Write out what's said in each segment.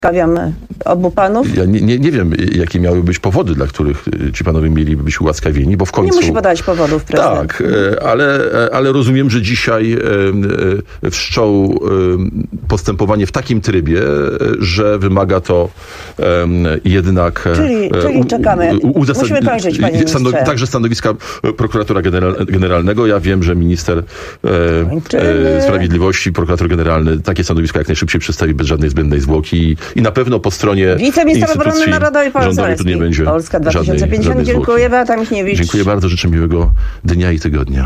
ułaskawiam obu panów. Ja nie wiem, jakie miały być powody, dla których ci panowie mieliby być ułaskawieni, bo w końcu... Nie musi podać powodów prezydent. Tak, ale rozumiem, że dzisiaj wszczął postępowanie w takim trybie, że wymaga to jednak... Czyli czekamy. Musimy kończyć, panie ministrze. Także stanowiska prokuratora generalnego. Ja wiem, że minister sprawiedliwości, prokurator generalny takie stanowisko jak najszybciej przedstawi bez żadnej zbędnej zwłoki i na pewno po stronie wiceminister obrony narodowej rządowej tu nie będzie Polska 2050. Dziękuję, Beata Michniewicz. Dziękuję bardzo, życzę miłego dnia i tygodnia.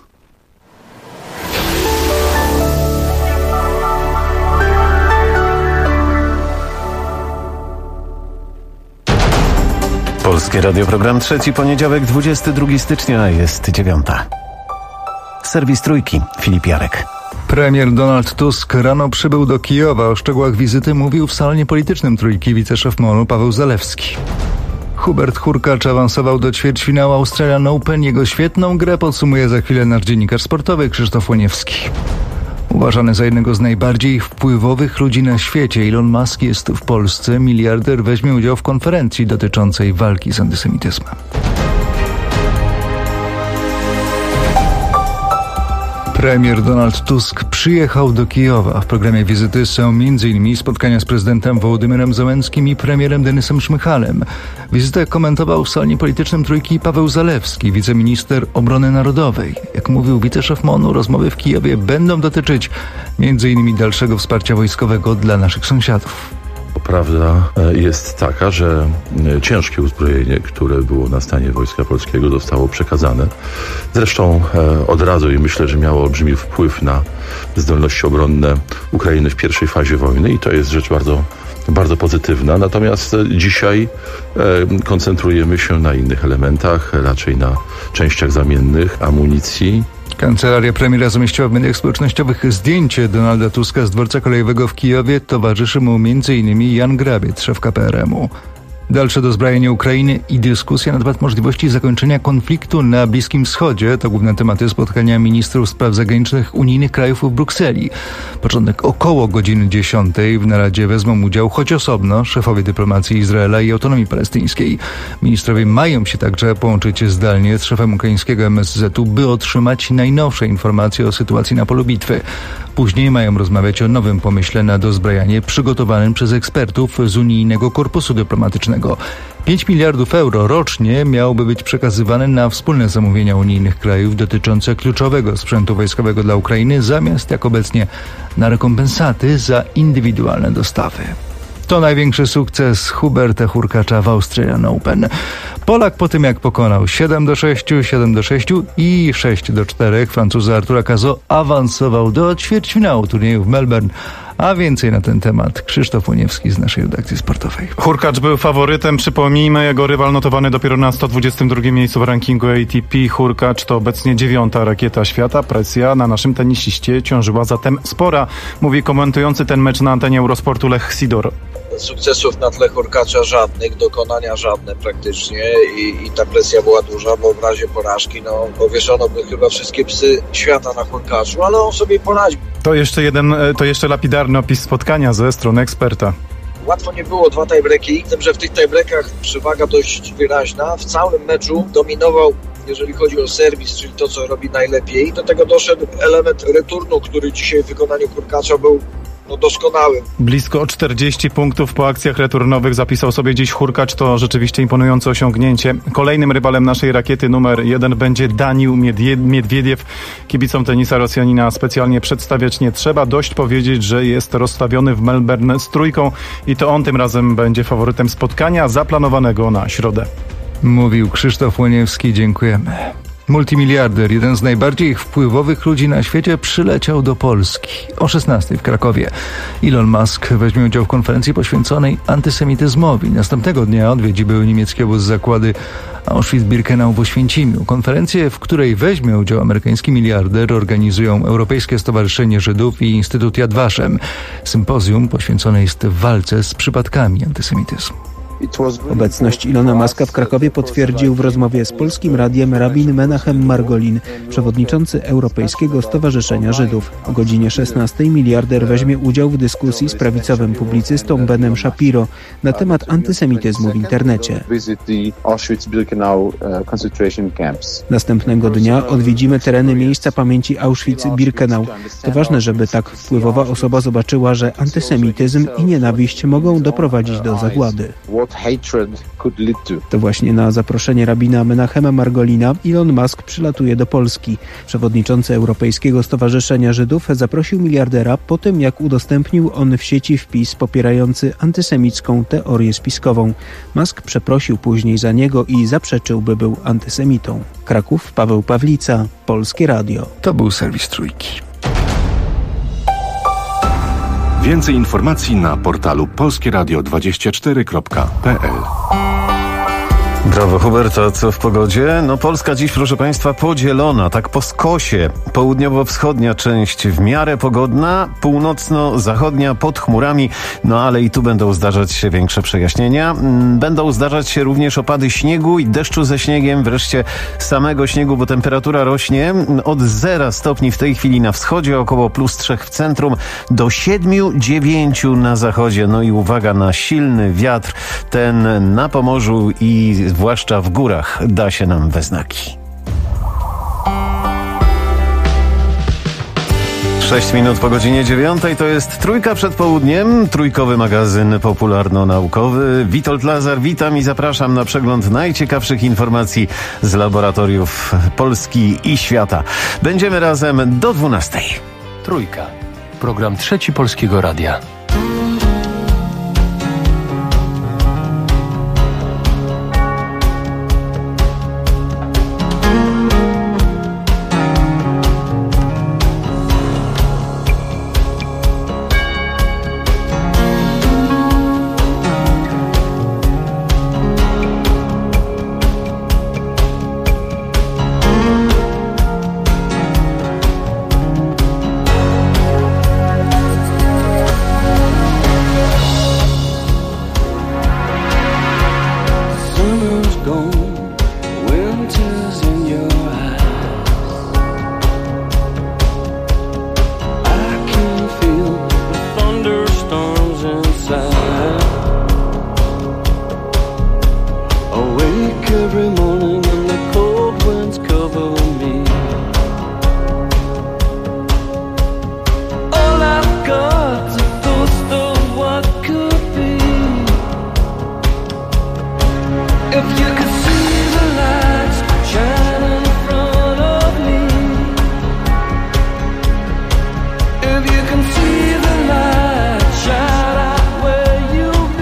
Polskie Radio, program trzeci, poniedziałek, 22 stycznia, jest 9. Serwis Trójki, Filip Jarek. Premier Donald Tusk rano przybył do Kijowa. O szczegółach wizyty mówił w salonie politycznym Trójki wiceszef MON-u Paweł Zalewski. Hubert Hurkacz awansował do ćwierćfinału Australian Open. Jego świetną grę podsumuje za chwilę nasz dziennikarz sportowy Krzysztof Łoniewski. Uważany za jednego z najbardziej wpływowych ludzi na świecie, Elon Musk jest w Polsce. Miliarder weźmie udział w konferencji dotyczącej walki z antysemityzmem. Premier Donald Tusk przyjechał do Kijowa. W programie wizyty są m.in. spotkania z prezydentem Wołodymyrem Zełenskim i premierem Denysem Szmychalem. Wizytę komentował w salonie politycznym Trójki Paweł Zalewski, wiceminister obrony narodowej. Jak mówił wiceszef MON-u, rozmowy w Kijowie będą dotyczyć m.in. dalszego wsparcia wojskowego dla naszych sąsiadów. Prawda jest taka, że ciężkie uzbrojenie, które było na stanie Wojska Polskiego, zostało przekazane. Zresztą od razu i myślę, że miało olbrzymi wpływ na zdolności obronne Ukrainy w pierwszej fazie wojny i to jest rzecz bardzo, bardzo pozytywna. Natomiast dzisiaj koncentrujemy się na innych elementach, raczej na częściach zamiennych, amunicji. Kancelaria premiera zamieściła w mediach społecznościowych zdjęcie Donalda Tuska z dworca kolejowego w Kijowie. Towarzyszy mu m.in. Jan Grabiec, szef KPRM-u. Dalsze dozbrajanie Ukrainy i dyskusja na temat możliwości zakończenia konfliktu na Bliskim Wschodzie to główne tematy spotkania ministrów spraw zagranicznych unijnych krajów w Brukseli. Początek około godziny 10. W naradzie wezmą udział, choć osobno, szefowie dyplomacji Izraela i autonomii palestyńskiej. Ministrowie mają się także połączyć zdalnie z szefem ukraińskiego MSZ-u, by otrzymać najnowsze informacje o sytuacji na polu bitwy. Później mają rozmawiać o nowym pomyśle na dozbrajanie przygotowanym przez ekspertów z unijnego korpusu dyplomatycznego. 5 miliardów euro rocznie miałoby być przekazywane na wspólne zamówienia unijnych krajów dotyczące kluczowego sprzętu wojskowego dla Ukrainy, zamiast jak obecnie na rekompensaty za indywidualne dostawy. To największy sukces Huberta Hurkacza w Australian Open. Polak po tym jak pokonał 7-6, 7-6 i 6-4 Francuza Artura Cazaux awansował do ćwierćfinału turnieju w Melbourne. A więcej na ten temat Krzysztof Łoniewski z naszej redakcji sportowej. Hurkacz był faworytem, przypomnijmy, jego rywal notowany dopiero na 122 miejscu w rankingu ATP. Hurkacz to obecnie 9. rakieta świata. Presja na naszym tenisiście ciążyła zatem spora, mówi komentujący ten mecz na antenie Eurosportu Lech Sidor. Sukcesów na tle Hurkacza żadnych, dokonania żadne praktycznie i ta presja była duża, bo w razie porażki powieszono by chyba wszystkie psy świata na Hurkaczu, ale on sobie poradził. To jeszcze lapidarny opis spotkania ze strony eksperta. Łatwo nie było, 2 tiebreaki, z tym, że w tych tiebreakach przewaga dość wyraźna. W całym meczu dominował, jeżeli chodzi o serwis, czyli to, co robi najlepiej. Do tego doszedł element returnu, który dzisiaj w wykonaniu Hurkacza był doskonały. Blisko 40 punktów po akcjach returnowych zapisał sobie dziś Hurkacz. To rzeczywiście imponujące osiągnięcie. Kolejnym rywalem naszej rakiety numer 1 będzie Daniil Miedwiediew. Kibicom tenisa Rosjanina specjalnie przedstawiać nie trzeba. Dość powiedzieć, że jest rozstawiony w Melbourne z trójką i to on tym razem będzie faworytem spotkania zaplanowanego na środę. Mówił Krzysztof Łoniewski. Dziękujemy. Multimiliarder, jeden z najbardziej wpływowych ludzi na świecie, przyleciał do Polski. O 16:00 w Krakowie. Elon Musk weźmie udział w konferencji poświęconej antysemityzmowi. Następnego dnia odwiedzi były niemieckie obóz zakłady Auschwitz-Birkenau w Oświęcimiu. Konferencję, w której weźmie udział amerykański miliarder, organizują Europejskie Stowarzyszenie Żydów i Instytut Yad Vashem. Sympozjum poświęcone jest walce z przypadkami antysemityzmu. Obecność Ilona Muska w Krakowie potwierdził w rozmowie z Polskim Radiem rabin Menachem Margolin, przewodniczący Europejskiego Stowarzyszenia Żydów. O godzinie 16 miliarder weźmie udział w dyskusji z prawicowym publicystą Benem Shapiro na temat antysemityzmu w internecie. Następnego dnia odwiedzimy tereny miejsca pamięci Auschwitz-Birkenau. To ważne, żeby tak wpływowa osoba zobaczyła, że antysemityzm i nienawiść mogą doprowadzić do zagłady. To właśnie na zaproszenie rabina Menachema Margolina Elon Musk przylatuje do Polski. Przewodniczący Europejskiego Stowarzyszenia Żydów zaprosił miliardera po tym, jak udostępnił on w sieci wpis popierający antysemicką teorię spiskową. Musk przeprosił później za niego i zaprzeczył, by był antysemitą. Kraków, Paweł Pawlica, Polskie Radio. To był serwis Trójki. Więcej informacji na portalu polskieradio24.pl. Brawo, Hubert, a co w pogodzie? Polska dziś, proszę Państwa, podzielona, tak po skosie. Południowo-wschodnia część w miarę pogodna, północno-zachodnia pod chmurami, ale i tu będą zdarzać się większe przejaśnienia. Będą zdarzać się również opady śniegu i deszczu ze śniegiem, wreszcie samego śniegu, bo temperatura rośnie od 0 stopni w tej chwili na wschodzie, około +3 w centrum, do 7-9 na zachodzie. I uwaga na silny wiatr, ten na Pomorzu i zwłaszcza w górach da się nam we znaki. 6 minut po godzinie 9 to jest Trójka przed południem, trójkowy magazyn popularno-naukowy. Witold Lazar, witam i zapraszam na przegląd najciekawszych informacji z laboratoriów Polski i świata. Będziemy razem do 12. Trójka. Program Trzeci Polskiego Radia. If you can see the light shine out where you've been.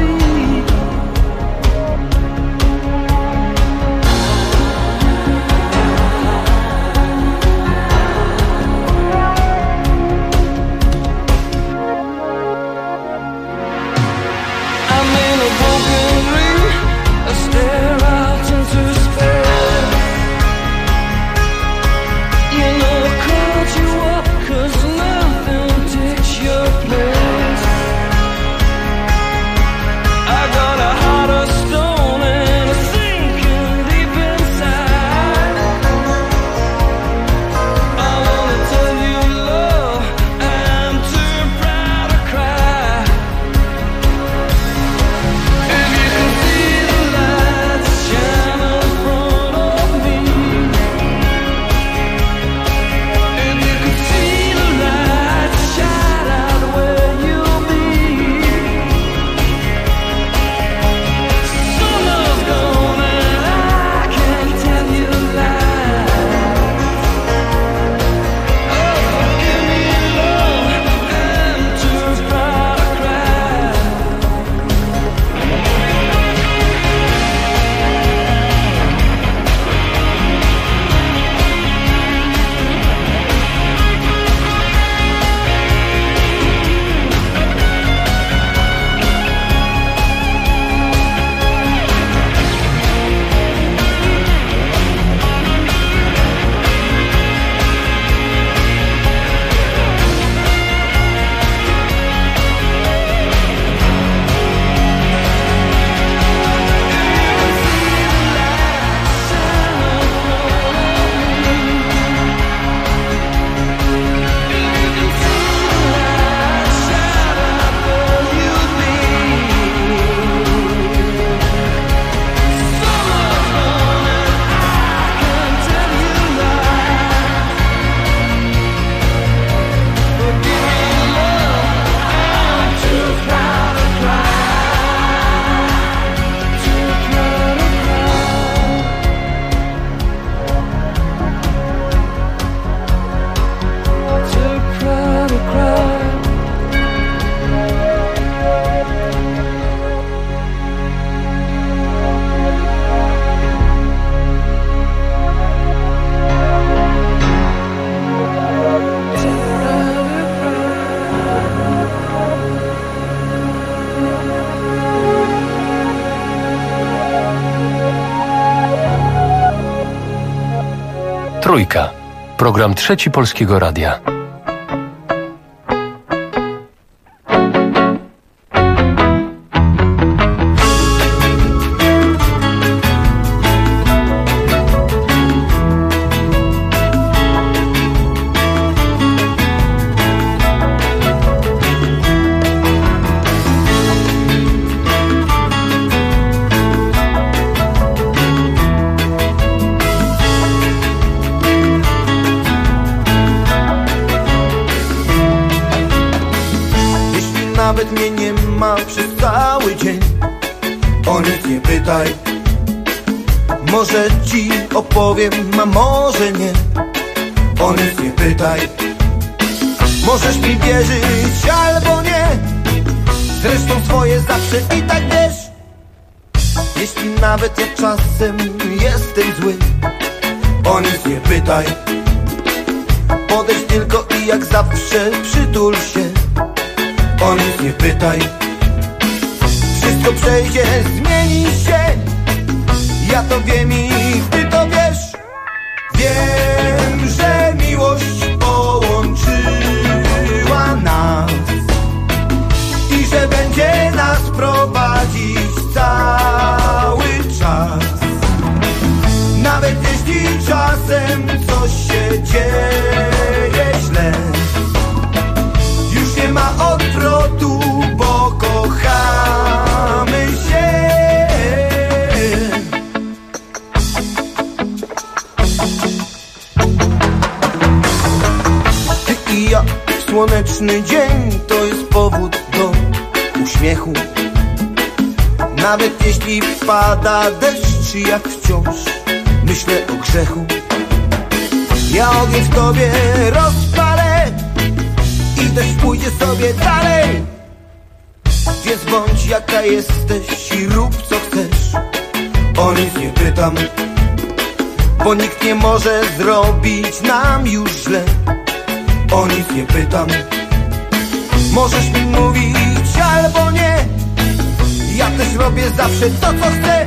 Trójka. Program Trzeci Polskiego Radia. Nawet mnie nie ma przez cały dzień, o nic nie pytaj. Może ci opowiem, a może nie, o nic nie pytaj. Możesz mi wierzyć albo nie, zresztą swoje zawsze i tak wiesz. Jeśli nawet ja czasem jestem zły, o nic nie pytaj. Podejdź tylko i jak zawsze przytul się, o nic nie pytaj. Wszystko przejdzie, zmieni się, ja to wiem i ty to wiesz. Wiem, że miłość połączyła nas i że będzie nas prowadzić cały czas. Nawet jeśli czasem coś się dzieje źle, już nie ma odwrotu, bo kochamy się. Ty i ja, słoneczny dzień to jest powód do uśmiechu. Nawet jeśli pada deszcz, jak wciąż myślę o grzechu. Ja ogień w tobie rozpalę i deszcz pójdzie sobie dalej. Więc bądź jaka jesteś i rób co chcesz, o nic nie pytam, bo nikt nie może zrobić nam już źle. O nic nie pytam. Możesz mi mówić albo nie, ja też robię zawsze to co chcę.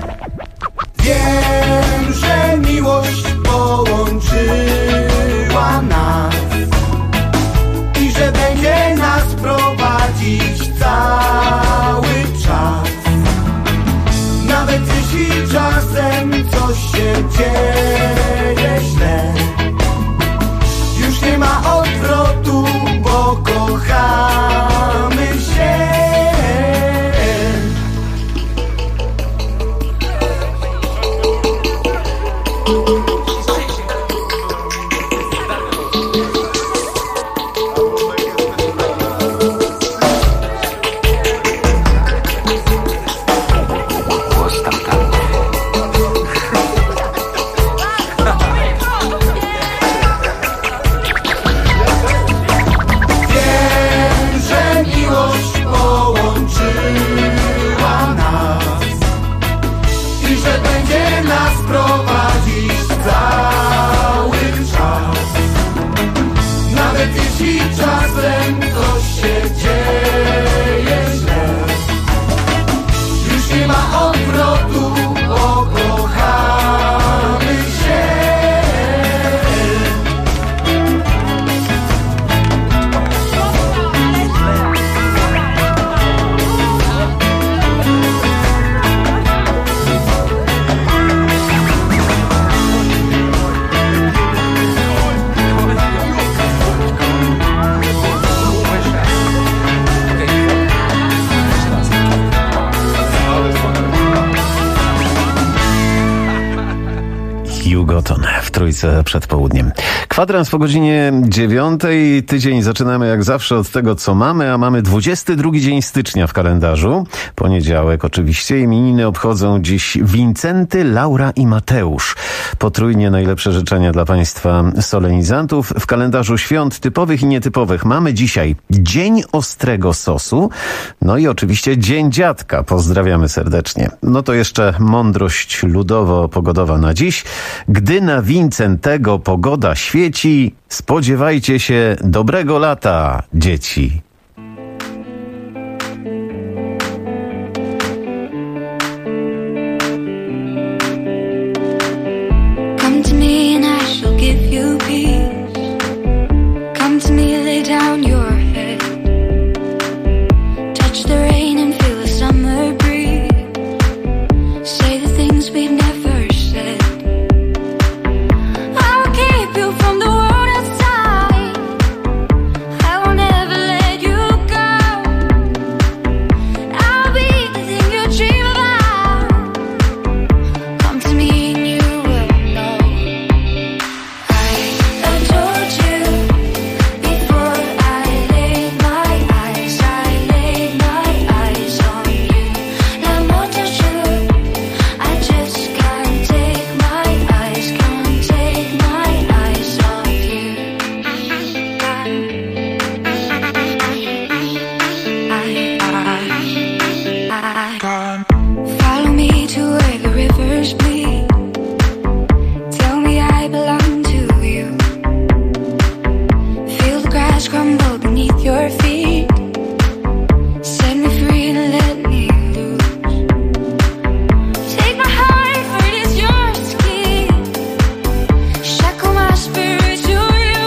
Wiem, że miłość połączyła nas i że będzie nas prowadzić cały czas. Nawet jeśli czasem coś się dzieje źle, już nie ma odwrotu, bo kochamy się. Czasem coś się dzieje źle, już nie ma odwrotu, bo kochamy się. Hugoton w Trójce przed południem. Kwadrans po godzinie 9. Tydzień zaczynamy jak zawsze od tego, co mamy, a mamy 22 dzień stycznia w kalendarzu. Poniedziałek oczywiście. Imieniny obchodzą dziś Wincenty, Laura i Mateusz. Potrójnie najlepsze życzenia dla Państwa solenizantów. W kalendarzu świąt typowych i nietypowych mamy dzisiaj Dzień Ostrego Sosu, no i oczywiście Dzień Dziadka. Pozdrawiamy serdecznie. No to jeszcze mądrość ludowo-pogodowa na dziś. Gdy na Wincentego pogoda świeci, spodziewajcie się dobrego lata, dzieci. Come to me and I shall give you Follow me to where the rivers bleed. Tell me I belong to you. Feel the grass crumble beneath your feet. Set me free and let me loose. Take my heart, for it is yours to keep. Shackle my spirit to you.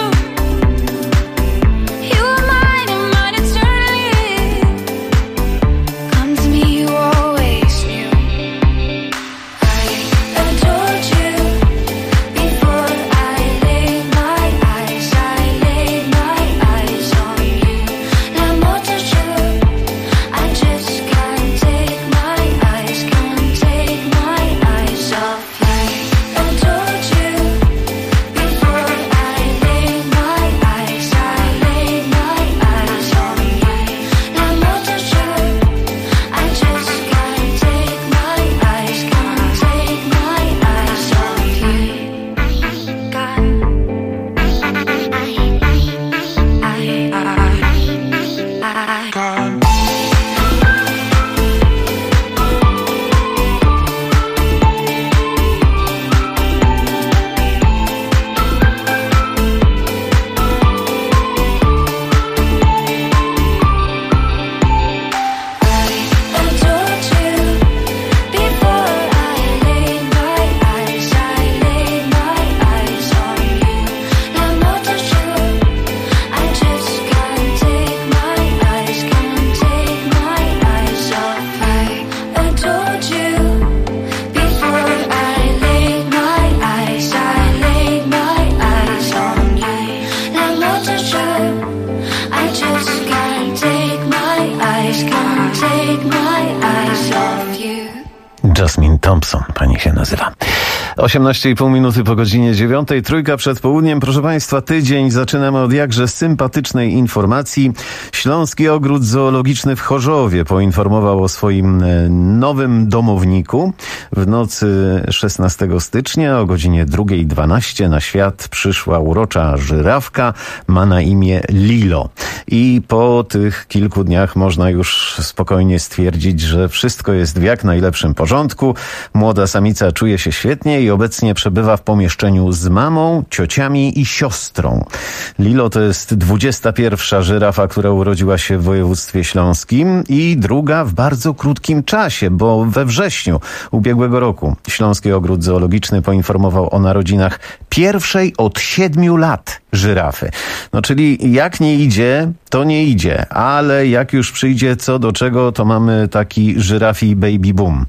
You are mine and mine eternally. Come to me, you always knew. I adored you before I laid my eyes. I laid my eyes on you. La moto true. I just can't take my eyes, can't take my eyes off you. Adored you before I laid my eyes. I laid my eyes on you. La moto true. I just can't take my eyes, can't take my eyes off you. Adored you before I laid my eyes. I laid my eyes on you. La moto true. I just can't take my eyes, can't take my eyes off. I adored you before I laid my eyes. I laid my eyes on you. La moto true. I just can't take my eyes, can't take my eyes off you. Jasmine Thompson pani się nazywa. 18,5 minuty po godzinie 9, trójka przed południem. Proszę Państwa, tydzień zaczynamy od jakże sympatycznej informacji. Śląski Ogród Zoologiczny w Chorzowie poinformował o swoim nowym domowniku. W nocy 16 stycznia o godzinie 2:12 na świat przyszła urocza żyrawka. Ma na imię Lilo. I po tych kilku dniach można już spokojnie stwierdzić, że wszystko jest w jak najlepszym porządku. Młoda samica czuje się świetnie i obecnie przebywa w pomieszczeniu z mamą, ciociami i siostrą. Lilo to jest 21. żyrafa, która urodziła się w województwie śląskim i druga w bardzo krótkim czasie, bo we wrześniu ubiegłego roku Śląski Ogród Zoologiczny poinformował o narodzinach pierwszej od 7 lat żyrafy. No czyli jak nie idzie, to nie idzie, ale jak już przyjdzie co do czego, to mamy taki żyrafi baby boom.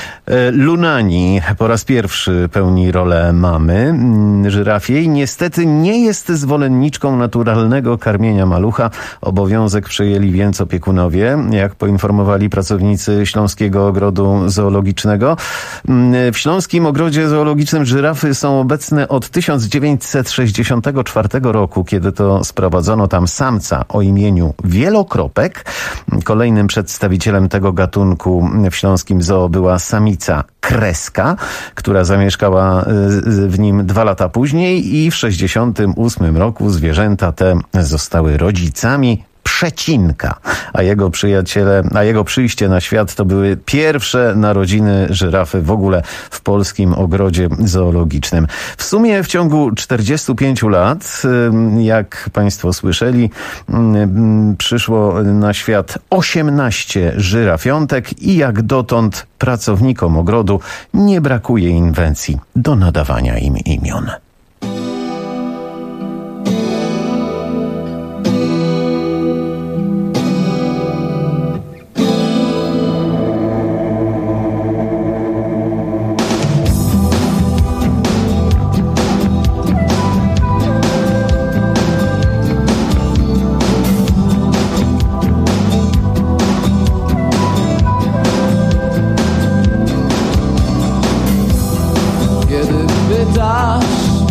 Lunani po raz pierwszy pełni rolę mamy żyrafiej. Niestety nie jest zwolenniczką naturalnego karmienia malucha. Obowiązek przejęli więc opiekunowie, jak poinformowali pracownicy Śląskiego Ogrodu Zoologicznego. W Śląskim Ogrodzie Zoologicznym żyrafy są obecne od 1964 roku, kiedy to sprowadzono tam samca o imieniu Wielokropek. Kolejnym przedstawicielem tego gatunku w śląskim zoo była samica Kreska, która zamieszkała w nim 2 lata później i w 1968 roku zwierzęta te zostały rodzicami Przecinka, a jego przyjście na świat to były pierwsze narodziny żyrafy w ogóle w polskim ogrodzie zoologicznym. W sumie w ciągu 45 lat, jak Państwo słyszeli, przyszło na świat 18 żyrafiątek i jak dotąd pracownikom ogrodu nie brakuje inwencji do nadawania im imion. Kiedy pytasz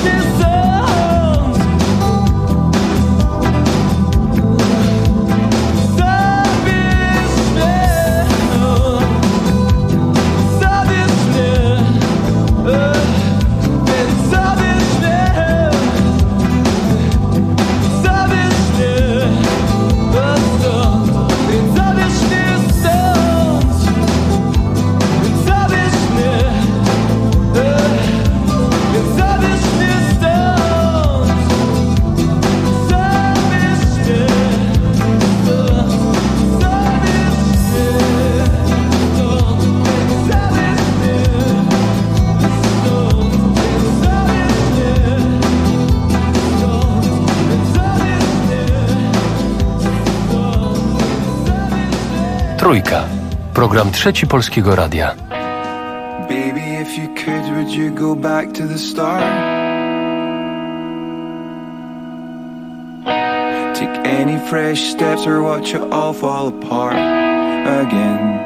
Trójka. Program Trzeci Polskiego Radia. Baby, if you could, would you go back to the start? Take any fresh steps or watch it all fall apart again.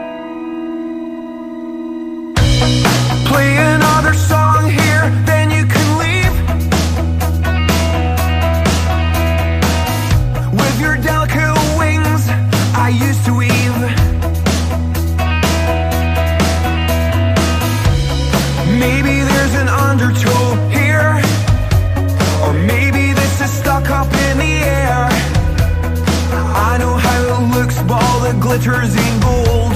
Play another song here, then you can leave with your delicate wings. I used to weave. Maybe there's an undertow here, or maybe this is stuck up in the air. I know how it looks, but all that glitters ain't gold.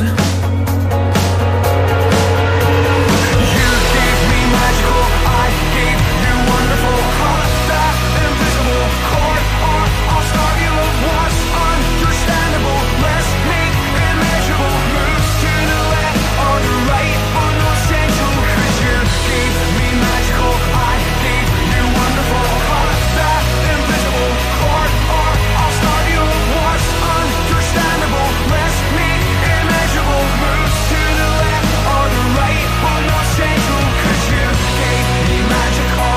You gave me magical, I gave you wonderful. Call that invisible chord, or I'll starve you of what's understandable. Let's make immeasurable moves to the left or the right, or no essential. Gave me magical, I gave you wonderful. Call that invisible chord, or I'll starve you of what's understandable. Let's make immeasurable moves to the left or the right, or no essential. 'Cause you gave me magical,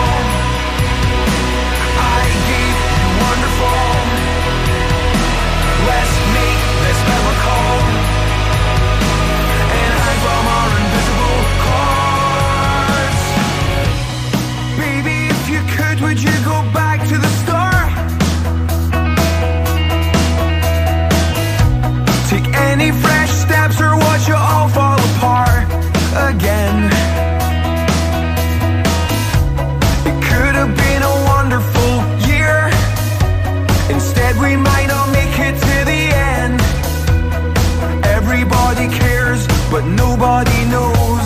I gave you wonderful. Let's make this biblical and hide from our invisible chords. Baby, if you could, would you go back to the start? Take any fresh steps or watch it all fall apart again. It could have been a wonderful year. Instead, we might not make it to the end. Everybody cares, but nobody knows.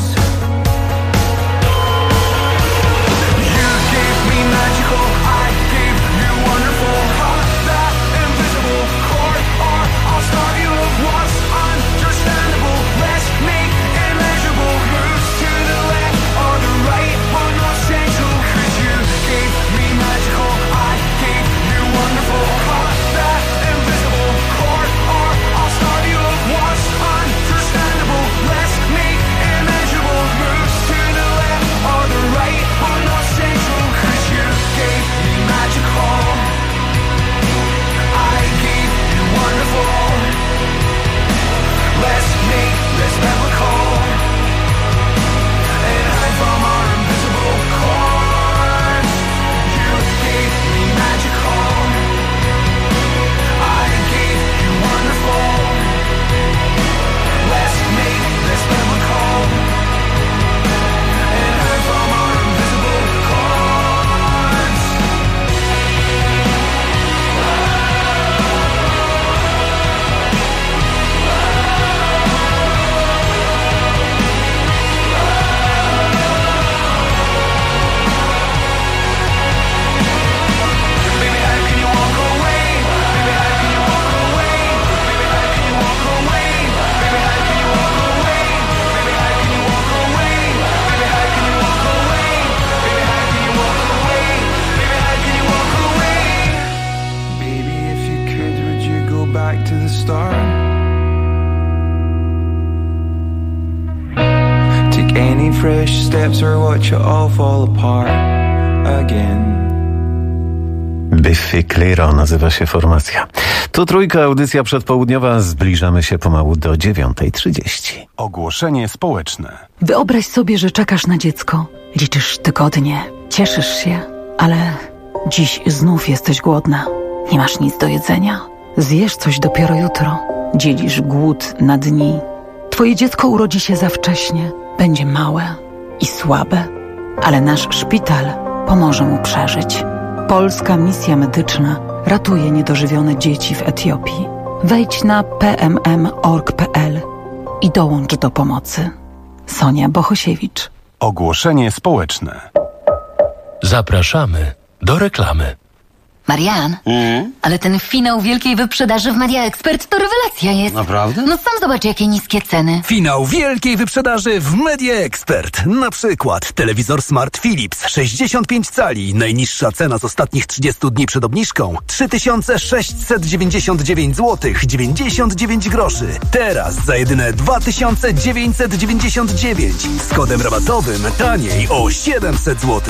Magical, I gave you wonderful. Call that invisible chord, or I'll starve you of what's understandable. Let's make immeasurable moves to the left or the right, or no essential. 'Cause you gave me magical, I gave you wonderful. Call that invisible chord, or I'll starve you of what's understandable. Let's make immeasurable moves to the left or the right, or no essential. Gave me magical, I gave you wonderful. Let's make this biblical and hide from our invisible chords. You gave me magical, I gave you wonderful. Let's make this biblical and hide from our invisible chords. Back to the start. Take any fresh steps or watch it all fall apart again. Biffy Clyro nazywa się formacja. To Trójka, audycja przedpołudniowa. Zbliżamy się pomału do 9:30. Ogłoszenie społeczne. Wyobraź sobie, że czekasz na dziecko. Liczysz tygodnie, cieszysz się, Ale dziś znów jesteś głodna. Nie masz nic do jedzenia. Zjesz coś dopiero jutro. Dzielisz głód na dni. Twoje dziecko urodzi się za wcześnie. Będzie małe i słabe. Ale nasz szpital pomoże mu przeżyć. Polska misja medyczna ratuje niedożywione dzieci w Etiopii. Wejdź na pmm.org.pl i dołącz do pomocy. Sonia Bohosiewicz. Ogłoszenie społeczne. Zapraszamy do reklamy. Marian, ale ten finał wielkiej wyprzedaży w Media Expert to rewelacja jest. Naprawdę? No sam zobacz, jakie niskie ceny. Finał wielkiej wyprzedaży w Media Expert. Na przykład telewizor Smart Philips 65 cali. Najniższa cena z ostatnich 30 dni przed obniżką 3699 zł 99 groszy. Teraz za jedyne 2999. Z kodem rabatowym taniej o 700 zł.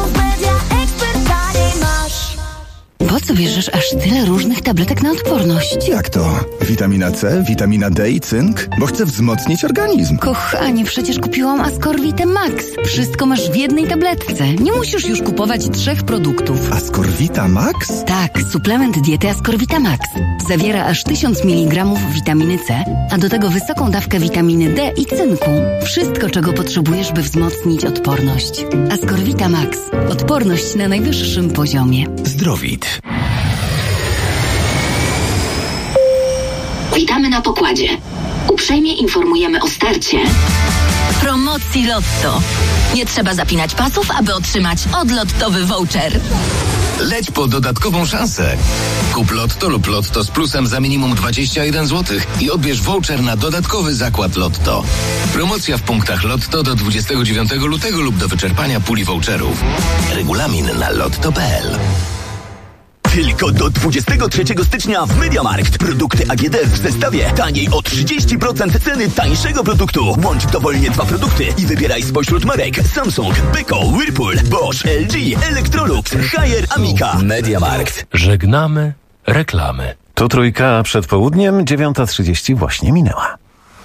Po co bierzesz aż tyle różnych tabletek na odporność? Jak to? Witamina C, witamina D i cynk? Bo chcę wzmocnić organizm. Kochanie, przecież kupiłam Ascorvitę Max. Wszystko masz w jednej tabletce. Nie musisz już kupować 3 produktów. Ascorvita Max? Tak, suplement diety Ascorvita Max. Zawiera aż 1000 mg witaminy C, a do tego wysoką dawkę witaminy D i cynku. Wszystko, czego potrzebujesz, by wzmocnić odporność. Ascorvita Max. Odporność na najwyższym poziomie. Zdrowit. Witamy na pokładzie. Uprzejmie informujemy o starcie promocji Lotto. Nie trzeba zapinać pasów, aby otrzymać odlottowy voucher. Leć po dodatkową szansę. Kup Lotto lub Lotto z plusem za minimum 21 zł i odbierz voucher na dodatkowy zakład Lotto. Promocja w punktach Lotto do 29 lutego lub do wyczerpania puli voucherów. Regulamin na lotto.pl. Tylko do 23 stycznia w MediaMarkt. Produkty AGD w zestawie taniej o 30% ceny tańszego produktu. Łącz dowolnie 2 produkty i wybieraj spośród marek Samsung, Beko, Whirlpool, Bosch, LG, Electrolux, Haier, Amica. MediaMarkt. Żegnamy reklamy. Tu Trójka przed południem, 9:30 właśnie minęła.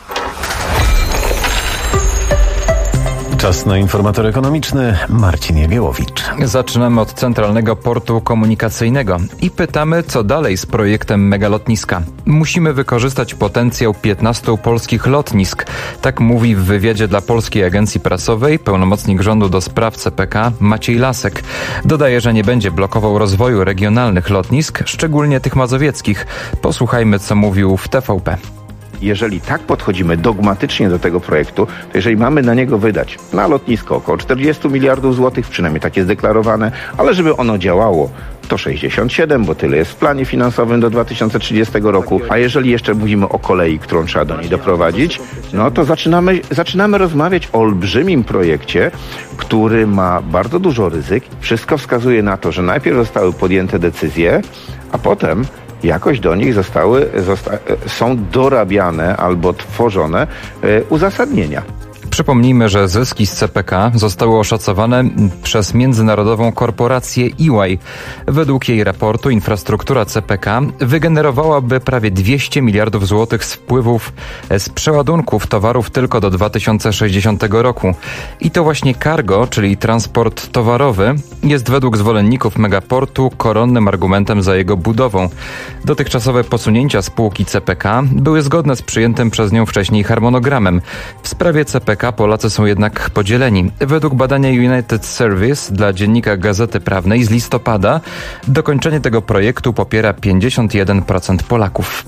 Czas na informator ekonomiczny. Marcin Jagiełowicz. Zaczynamy od Centralnego Portu Komunikacyjnego i pytamy, co dalej z projektem megalotniska. Musimy wykorzystać potencjał 15 polskich lotnisk. Tak mówi w wywiadzie dla Polskiej Agencji Prasowej pełnomocnik rządu do spraw CPK Maciej Lasek. Dodaje, że nie będzie blokował rozwoju regionalnych lotnisk, szczególnie tych mazowieckich. Posłuchajmy, co mówił w TVP. Jeżeli tak podchodzimy dogmatycznie do tego projektu, to jeżeli mamy na niego wydać na lotnisko około 40 miliardów złotych, przynajmniej tak jest deklarowane, ale żeby ono działało, to 67, bo tyle jest w planie finansowym do 2030 roku. A jeżeli jeszcze mówimy o kolei, którą trzeba do niej doprowadzić, no to zaczynamy rozmawiać o olbrzymim projekcie, który ma bardzo dużo ryzyk. Wszystko wskazuje na to, że najpierw zostały podjęte decyzje, a potem jakoś do nich są dorabiane albo tworzone uzasadnienia. Przypomnijmy, że zyski z CPK zostały oszacowane przez międzynarodową korporację EY. Według jej raportu infrastruktura CPK wygenerowałaby prawie 200 miliardów złotych z wpływów z przeładunków towarów tylko do 2060 roku. I to właśnie cargo, czyli transport towarowy, jest według zwolenników megaportu koronnym argumentem za jego budową. Dotychczasowe posunięcia spółki CPK były zgodne z przyjętym przez nią wcześniej harmonogramem. W sprawie CPK Polacy są jednak podzieleni. Według badania United Service dla dziennika Gazety Prawnej z listopada dokończenie tego projektu popiera 51% Polaków.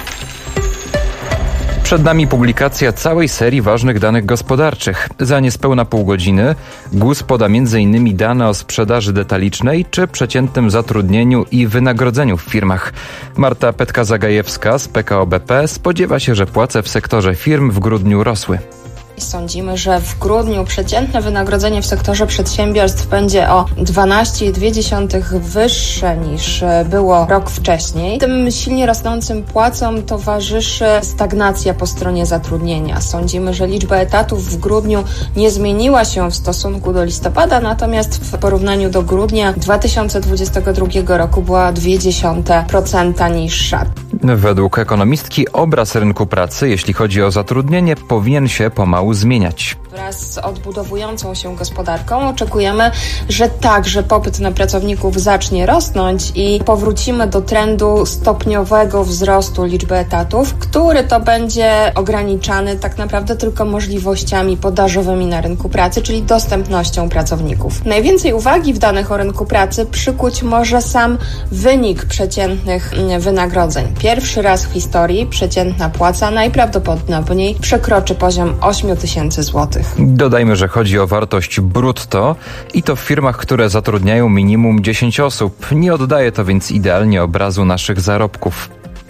Przed nami publikacja całej serii ważnych danych gospodarczych. Za niespełna pół godziny GUS poda m.in. dane o sprzedaży detalicznej czy przeciętnym zatrudnieniu i wynagrodzeniu w firmach. Marta Petka-Zagajewska z PKO BP spodziewa się, że płace w sektorze firm w grudniu rosły. Sądzimy, że w grudniu przeciętne wynagrodzenie w sektorze przedsiębiorstw będzie o 12,2% wyższe niż było rok wcześniej. Tym silnie rosnącym płacom towarzyszy stagnacja po stronie zatrudnienia. Sądzimy, że liczba etatów w grudniu nie zmieniła się w stosunku do listopada, natomiast w porównaniu do grudnia 2022 roku była 0,2% niższa. Według ekonomistki obraz rynku pracy, jeśli chodzi o zatrudnienie, powinien się pomału zaczął zmieniać. Wraz z odbudowującą się gospodarką oczekujemy, że także popyt na pracowników zacznie rosnąć i powrócimy do trendu stopniowego wzrostu liczby etatów, który to będzie ograniczany tak naprawdę tylko możliwościami podażowymi na rynku pracy, czyli dostępnością pracowników. Najwięcej uwagi w danych o rynku pracy przykuć może sam wynik przeciętnych wynagrodzeń. Pierwszy raz w historii przeciętna płaca najprawdopodobniej przekroczy poziom 8 tysięcy złotych. Dodajmy, że chodzi o wartość brutto i to w firmach, które zatrudniają minimum 10 osób. Nie oddaje to więc idealnie obrazu naszych zarobków.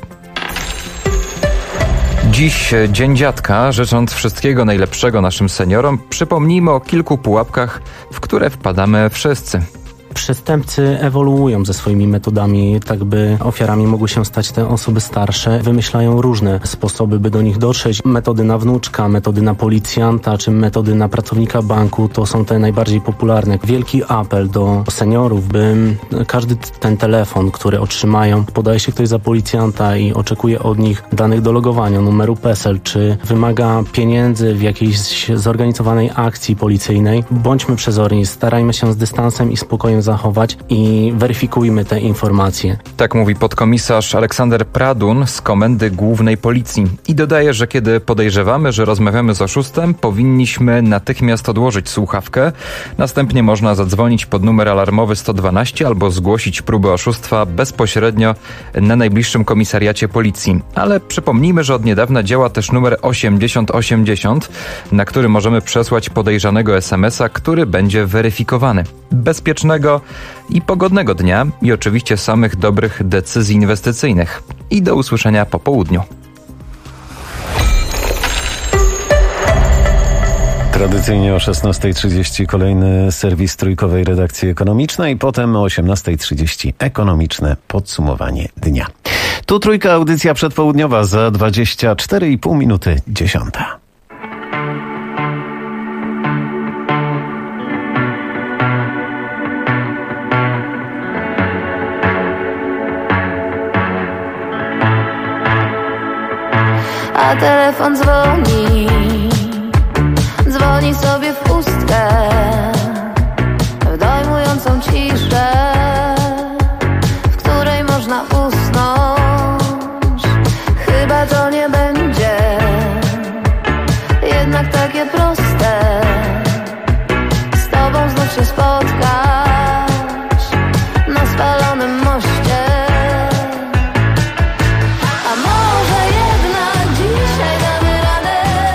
Dziś Dzień Dziadka. Życząc wszystkiego najlepszego naszym seniorom, przypomnijmy o kilku pułapkach, w które wpadamy wszyscy. Przestępcy ewoluują ze swoimi metodami, tak by ofiarami mogły się stać te osoby starsze. Wymyślają różne sposoby, by do nich dotrzeć. Metody na wnuczka, metody na policjanta, czy metody na pracownika banku to są te najbardziej popularne. Wielki apel do seniorów, by każdy ten telefon, który otrzymają, podaje się ktoś za policjanta i oczekuje od nich danych do logowania, numeru PESEL, czy wymaga pieniędzy w jakiejś zorganizowanej akcji policyjnej. Bądźmy przezorni, starajmy się z dystansem i spokojem zachować i weryfikujmy te informacje. Tak mówi podkomisarz Aleksander Pradun z Komendy Głównej Policji. I dodaje, że kiedy podejrzewamy, że rozmawiamy z oszustem, powinniśmy natychmiast odłożyć słuchawkę. Następnie można zadzwonić pod numer alarmowy 112 albo zgłosić próbę oszustwa bezpośrednio na najbliższym komisariacie policji. Ale przypomnijmy, że od niedawna działa też numer 8080, na który możemy przesłać podejrzanego SMS-a, który będzie weryfikowany. Bezpiecznego i pogodnego dnia i oczywiście samych dobrych decyzji inwestycyjnych. I do usłyszenia po południu. Tradycyjnie o 16:30 kolejny serwis trójkowej redakcji ekonomicznej, potem o 18:30 ekonomiczne podsumowanie dnia. Tu Trójka, audycja przedpołudniowa za 24,5 minuty 10. A telefon dzwoni, dzwoni sobie w pustkę, w dojmującą ciszę, w której można usnąć. Chyba to nie będzie jednak takie proste, z tobą znów się spotkać na spalonym moście. A może jednak dzisiaj damy radę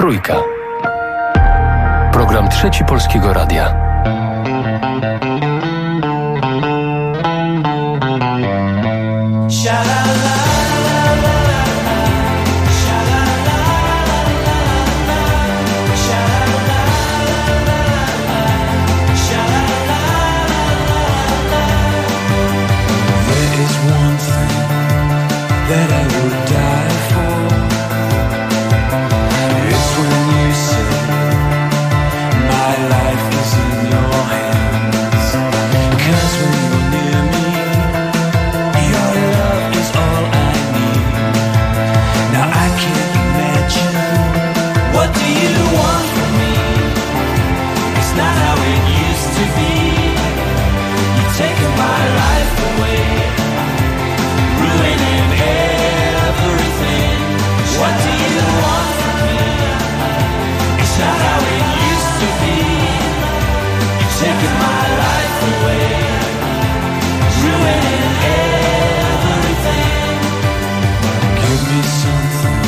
Trójka. Program Trzeci Polskiego Radia. That I would die for. It's when you say my life is in your hands. 'Cause when you're near me, your love is all I need. Now I can't imagine, what do you want from me? It's not how it used to be. You're taking my life away, ruining everything. What do you want from me? It's not how it used to be. You're taking my life away, ruining everything. Give me something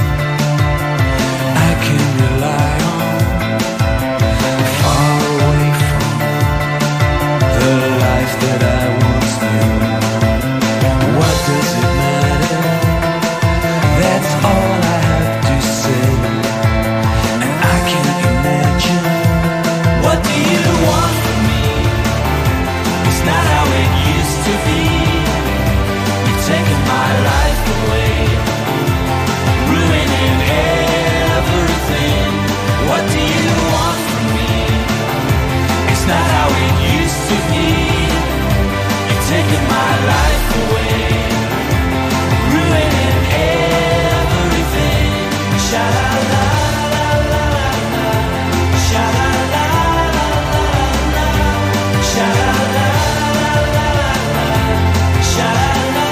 I can rely on, far away from the life that I once knew. What does it matter? That's all I have to say. And I can't imagine, what do you want from me? It's not how it used to be. You're taking my life away, ruining everything. What do you want from me? It's not how it used to be. You're taking my life away, ruining everything. Sha-la-la, la-la-la-la, sha-la-la, la-la-la-la, sha-la-la, la-la-la-la, sha-la-la,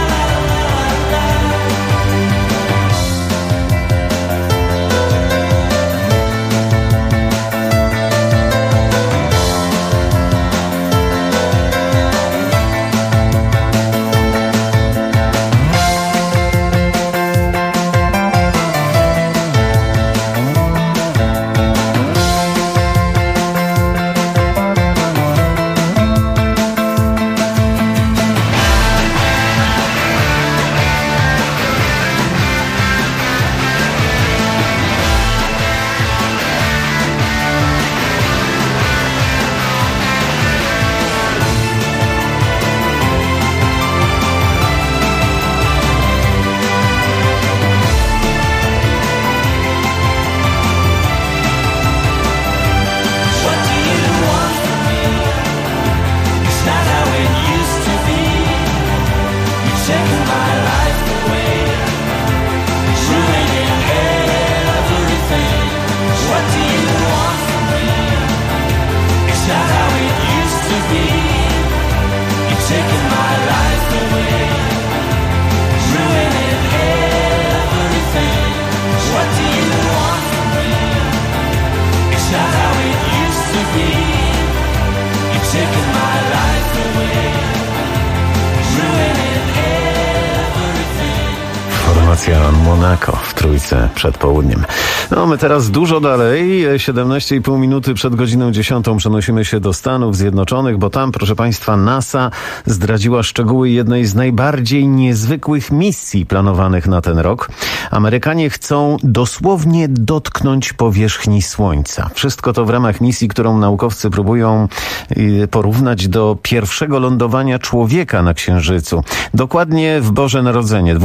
Formacja Monaco w Trójce przed południem. No, my teraz dużo dalej, 17,5 minuty przed godziną 10 przenosimy się do Stanów Zjednoczonych, bo tam, proszę Państwa, NASA zdradziła szczegóły jednej z najbardziej niezwykłych misji planowanych na ten rok. Amerykanie chcą dosłownie dotknąć powierzchni Słońca. Wszystko to w ramach misji, którą naukowcy próbują porównać do pierwszego lądowania człowieka na Księżycu. Dokładnie w Boże Narodzenie,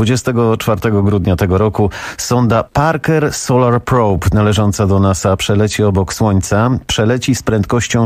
24 grudnia tego roku, sonda Parker Solar Probe należąca do NASA przeleci obok Słońca. Przeleci z prędkością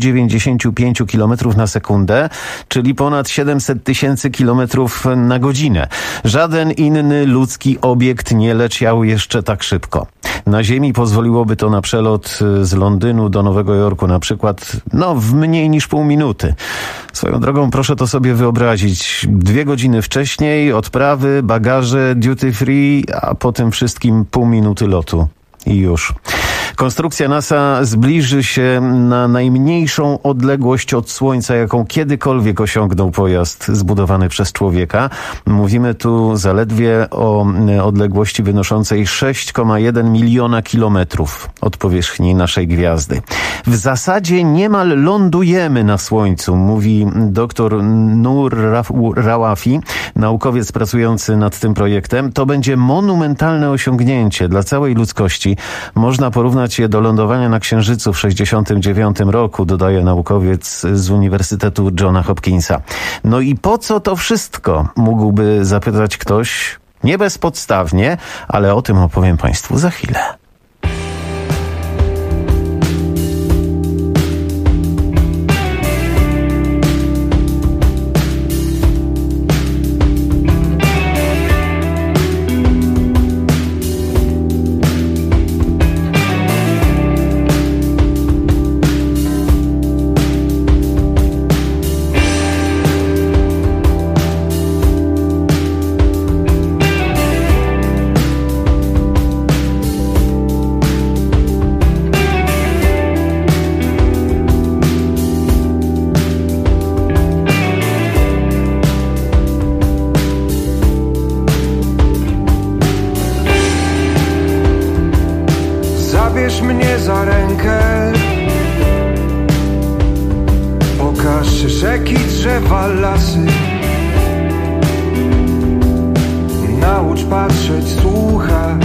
195 km na sekundę, czyli ponad 700 tysięcy kilometrów na godzinę. Żaden inny ludzki obiekt nie leciał jeszcze tak szybko. Na Ziemi pozwoliłoby to na przelot z Londynu do Nowego Jorku na przykład, w mniej niż pół minuty. Swoją drogą proszę to sobie wyobrazić. 2 godziny wcześniej, odprawy, bagaże, duty free, a po tym wszystkim pół minuty lotu. I już. Konstrukcja NASA zbliży się na najmniejszą odległość od Słońca, jaką kiedykolwiek osiągnął pojazd zbudowany przez człowieka. Mówimy tu zaledwie o odległości wynoszącej 6,1 miliona kilometrów od powierzchni naszej gwiazdy. W zasadzie niemal lądujemy na Słońcu, mówi dr Nur Rawafi, naukowiec pracujący nad tym projektem. To będzie monumentalne osiągnięcie dla całej ludzkości. Można porównać je do lądowania na Księżycu w 1969 roku, dodaje naukowiec z Uniwersytetu Johna Hopkinsa. No i po co to wszystko? Mógłby zapytać ktoś, nie bezpodstawnie, ale o tym opowiem Państwu za chwilę. Zabierz mnie za rękę, pokaż rzeki, drzewa, lasy. Naucz patrzeć, słuchać.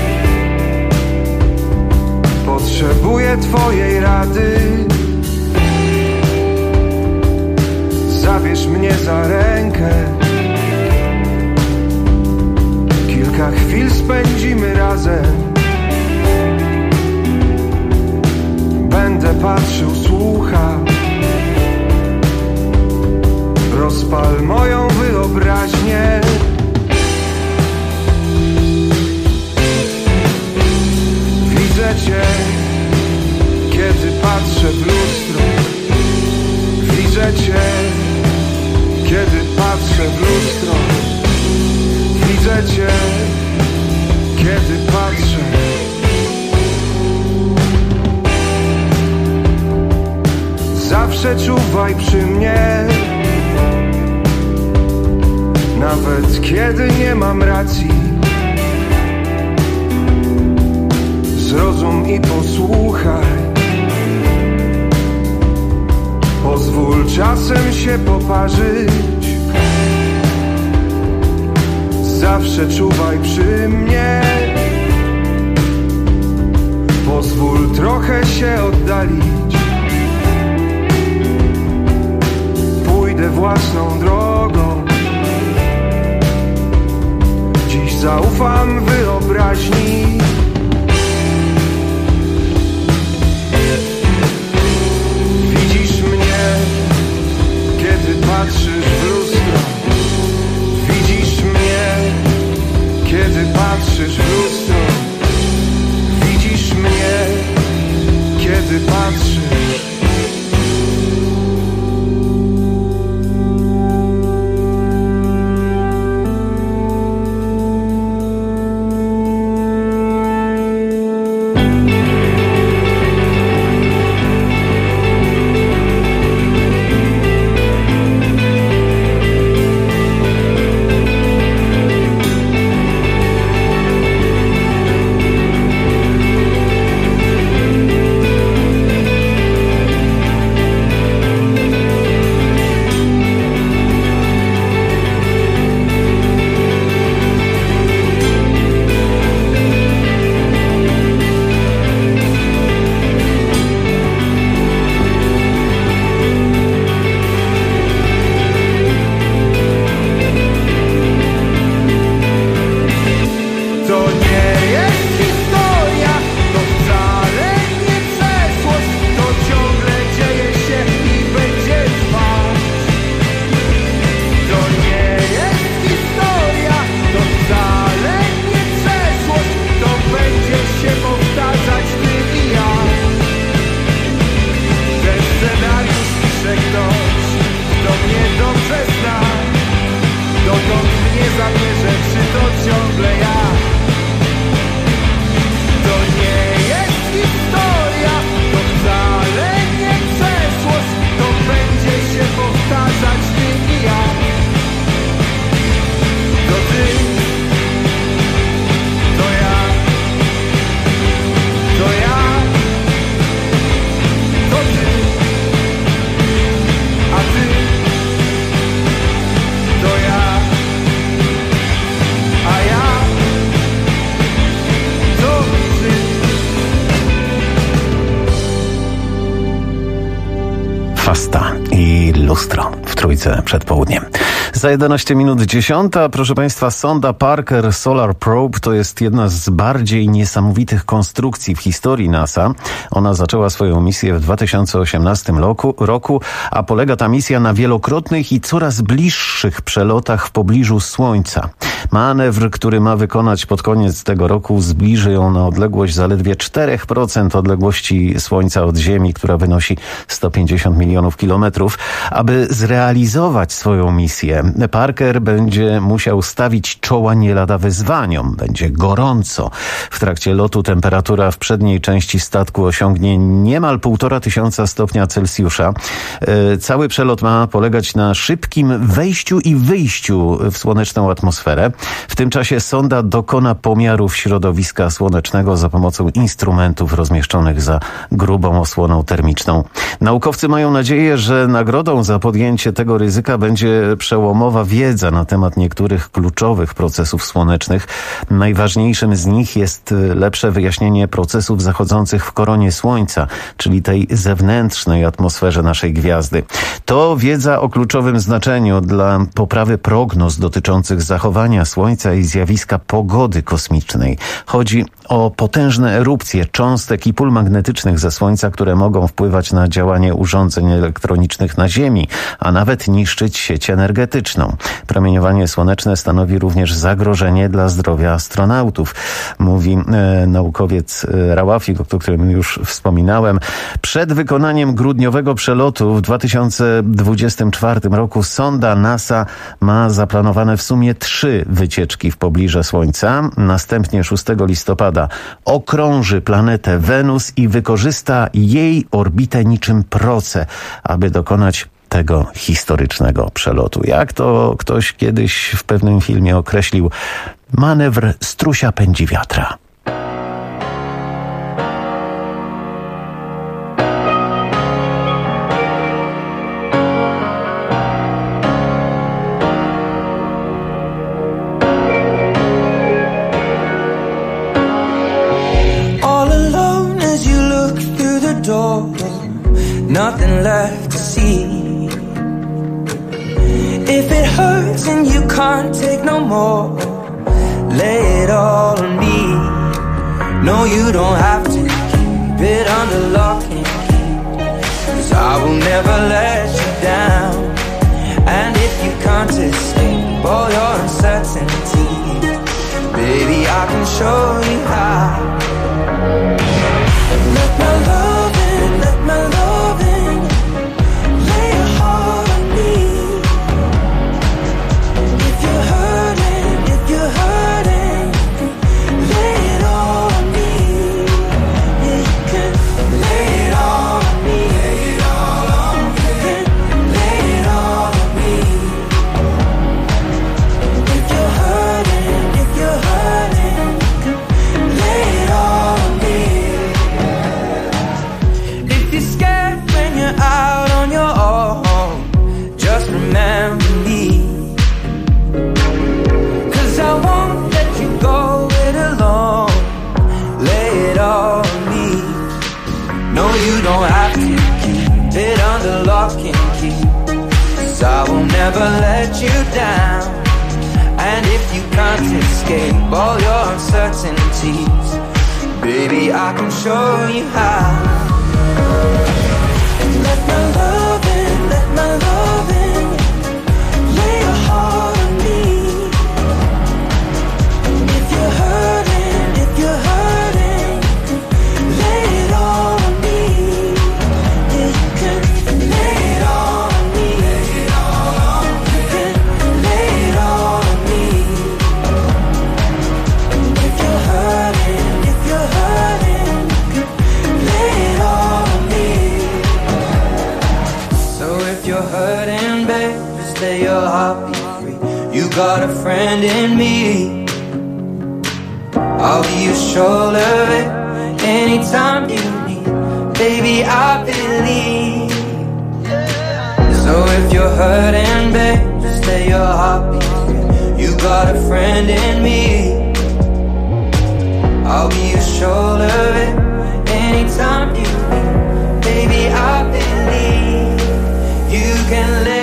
Potrzebuję Twojej rady. Zabierz mnie za rękę, kilka chwil spędzimy razem. Będę patrzył, słuchał. Rozpal moją wyobraźnię. Widzę Cię, kiedy patrzę w lustro. Widzę Cię, kiedy patrzę w lustro. Widzę Cię, kiedy patrzę. Zawsze czuwaj przy mnie, nawet kiedy nie mam racji. Zrozum i posłuchaj. Pozwól czasem się poparzyć. Zawsze czuwaj przy mnie. Pozwól trochę się oddalić. Pójdę własną drogą. Dziś zaufam wyobraźni. Widzisz mnie, kiedy patrzysz w lustro. Widzisz mnie, kiedy patrzysz w lustro. Widzisz mnie, kiedy patrzysz. lustro w Trójce przed południem. Za 11 minut 10, proszę Państwa, sonda Parker Solar Probe to jest jedna z bardziej niesamowitych konstrukcji w historii NASA. Ona zaczęła swoją misję w 2018 roku, a polega ta misja na wielokrotnych i coraz bliższych przelotach w pobliżu Słońca. Manewr, który ma wykonać pod koniec tego roku, zbliży ją na odległość zaledwie 4% odległości Słońca od Ziemi, która wynosi 150 milionów kilometrów. Aby zrealizować swoją misję, Parker będzie musiał stawić czoła nie lada wyzwaniom. Będzie gorąco. W trakcie lotu temperatura w przedniej części statku osiągnie niemal 1500 stopnia Celsjusza. Cały przelot ma polegać na szybkim wejściu i wyjściu w słoneczną atmosferę. W tym czasie sonda dokona pomiarów środowiska słonecznego za pomocą instrumentów rozmieszczonych za grubą osłoną termiczną. Naukowcy mają nadzieję, że nagrodą za podjęcie tego ryzyka będzie przełomowa wiedza na temat niektórych kluczowych procesów słonecznych. Najważniejszym z nich jest lepsze wyjaśnienie procesów zachodzących w koronie Słońca, czyli tej zewnętrznej atmosferze naszej gwiazdy. To wiedza o kluczowym znaczeniu dla poprawy prognoz dotyczących zachowania Słońca i zjawiska pogody kosmicznej. Chodzi o potężne erupcje cząstek i pól magnetycznych ze Słońca, które mogą wpływać na działanie urządzeń elektronicznych na Ziemi, a nawet niszczyć sieć energetyczną. Promieniowanie słoneczne stanowi również zagrożenie dla zdrowia astronautów, mówi naukowiec Rawafik, o którym już wspominałem. Przed wykonaniem grudniowego przelotu w 2024 roku sonda NASA ma zaplanowane w sumie 3 wycieczki w pobliże Słońca. Następnie 6 listopada okrąży planetę Wenus i wykorzysta jej orbitę niczym proce, aby dokonać tego historycznego przelotu. Jak to ktoś kiedyś w pewnym filmie określił, manewr strusia pędzi wiatra. Nothing left to see. If it hurts and you can't take no more, lay it all on me. No, you don't have to keep it under lock and key, 'cause I will never let you down. And if you can't escape all your uncertainty, baby, I can show you how. Let my love in, let my love in. Lay your heart on me. If you're hurting, lay it all on me. Yeah, you can lay it all on me. Lay it all on me. You can lay it all on me. If you're hurting, lay it all on me. If you're scared when you're out on your own, just remember me. 'Cause I won't let you go it alone. Lay it all on me. No, you don't have to keep it under lock and key, 'cause I will never let you down. And if you can't escape all your uncertainties, baby, I can show you how. Let my love in, let my love in. Lay your heart on me. If you're hurting, lay it all on me. Yeah, you can lay it all on me. Lay it all on me. You can lay it all on me. If you're hurting, lay it all on me. So if you're hurting, babe, just let your heart be free. You got a friend in me. I'll be your shoulder, babe, anytime you need. Baby, I believe. So if you're hurting, babe, just let your heart be free. You got a friend in me. I'll be your shoulder, babe, anytime you need. Baby, I believe you can live.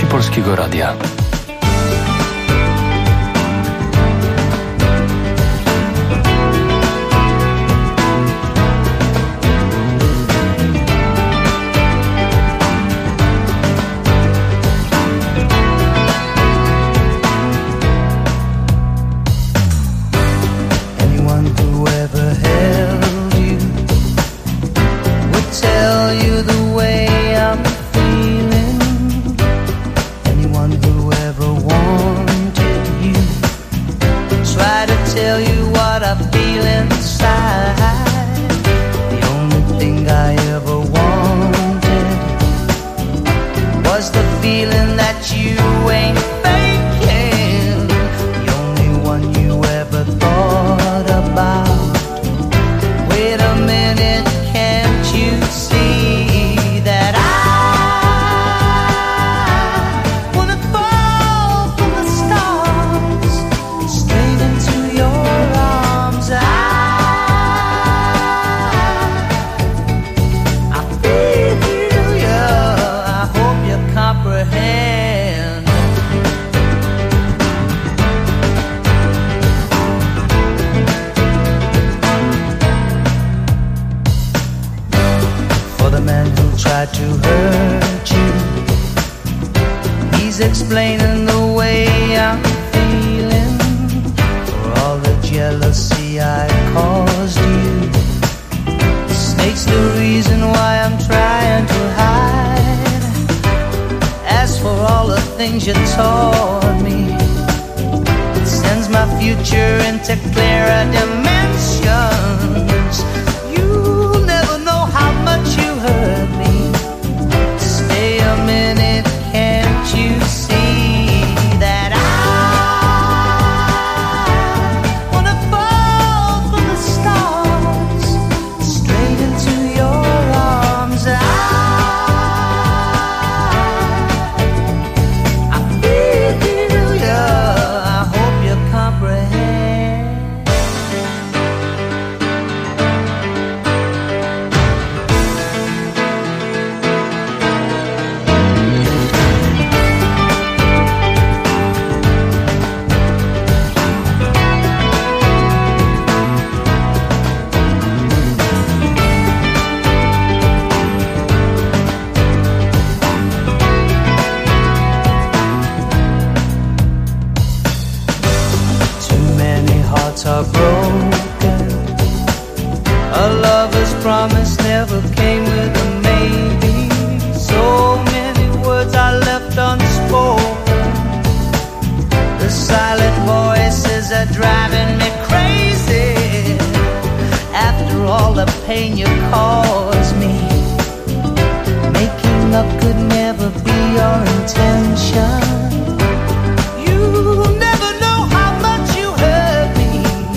Trzeci Polskiego Radia. Explaining the way I'm feeling for all the jealousy I caused you. The snake's the reason why I'm trying to hide. As for all the things you taught me, it sends my future into clearer dimensions. You'll never know how much you hurt me. Stay a minute, can't you see? Are broken. A lover's promise never came with a maybe. So many words I left unspoken. The silent voices are driving me crazy. After all the pain you caused me, making up could never be your intention. You'll never know how much you hurt me.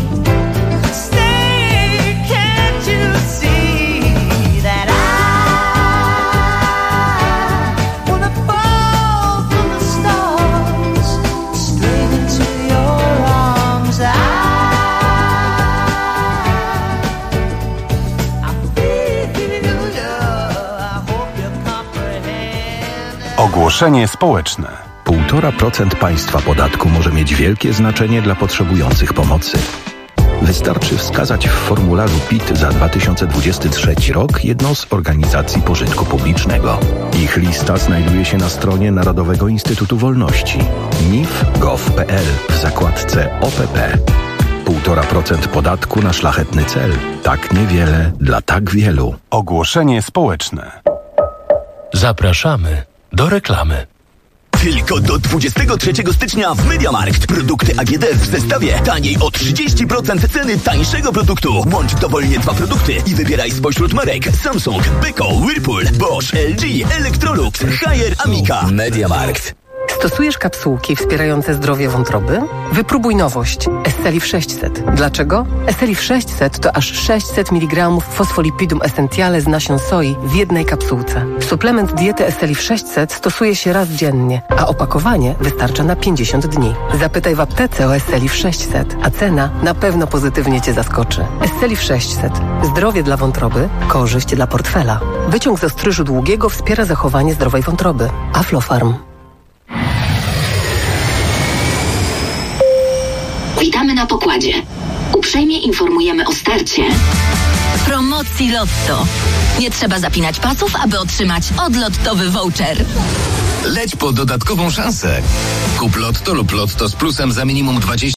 Ogłoszenie społeczne. 1,5% państwa podatku może mieć wielkie znaczenie dla potrzebujących pomocy. Wystarczy wskazać w formularzu PIT za 2023 rok jedną z organizacji pożytku publicznego. Ich lista znajduje się na stronie Narodowego Instytutu Wolności nif.gov.pl w zakładce OPP. 1,5% podatku na szlachetny cel. Tak niewiele dla tak wielu. Ogłoszenie społeczne. Zapraszamy do reklamy. Tylko do 23 stycznia w MediaMarkt. Produkty AGD w zestawie taniej o 30% ceny tańszego produktu. Łącz dowolnie dwa produkty i wybieraj spośród marek Samsung, Beko, Whirlpool, Bosch, LG, Electrolux, Haier, Amica. MediaMarkt. Stosujesz kapsułki wspierające zdrowie wątroby? Wypróbuj nowość Esselif 600. Dlaczego? Esselif 600 to aż 600 mg fosfolipidum essentiale z nasion soi w jednej kapsułce. Suplement diety Esselif 600 stosuje się raz dziennie, a opakowanie wystarcza na 50 dni. Zapytaj w aptece o Esselif 600, a cena na pewno pozytywnie Cię zaskoczy. Esselif 600. Zdrowie dla wątroby, korzyść dla portfela. Wyciąg z ostryżu długiego wspiera zachowanie zdrowej wątroby. Aflofarm. listopadzie. Uprzejmie informujemy o starcie. Promocji Lotto. Nie trzeba zapinać pasów, aby otrzymać odlottowy voucher. Leć po dodatkową szansę. Kup Lotto lub Lotto z plusem za minimum 20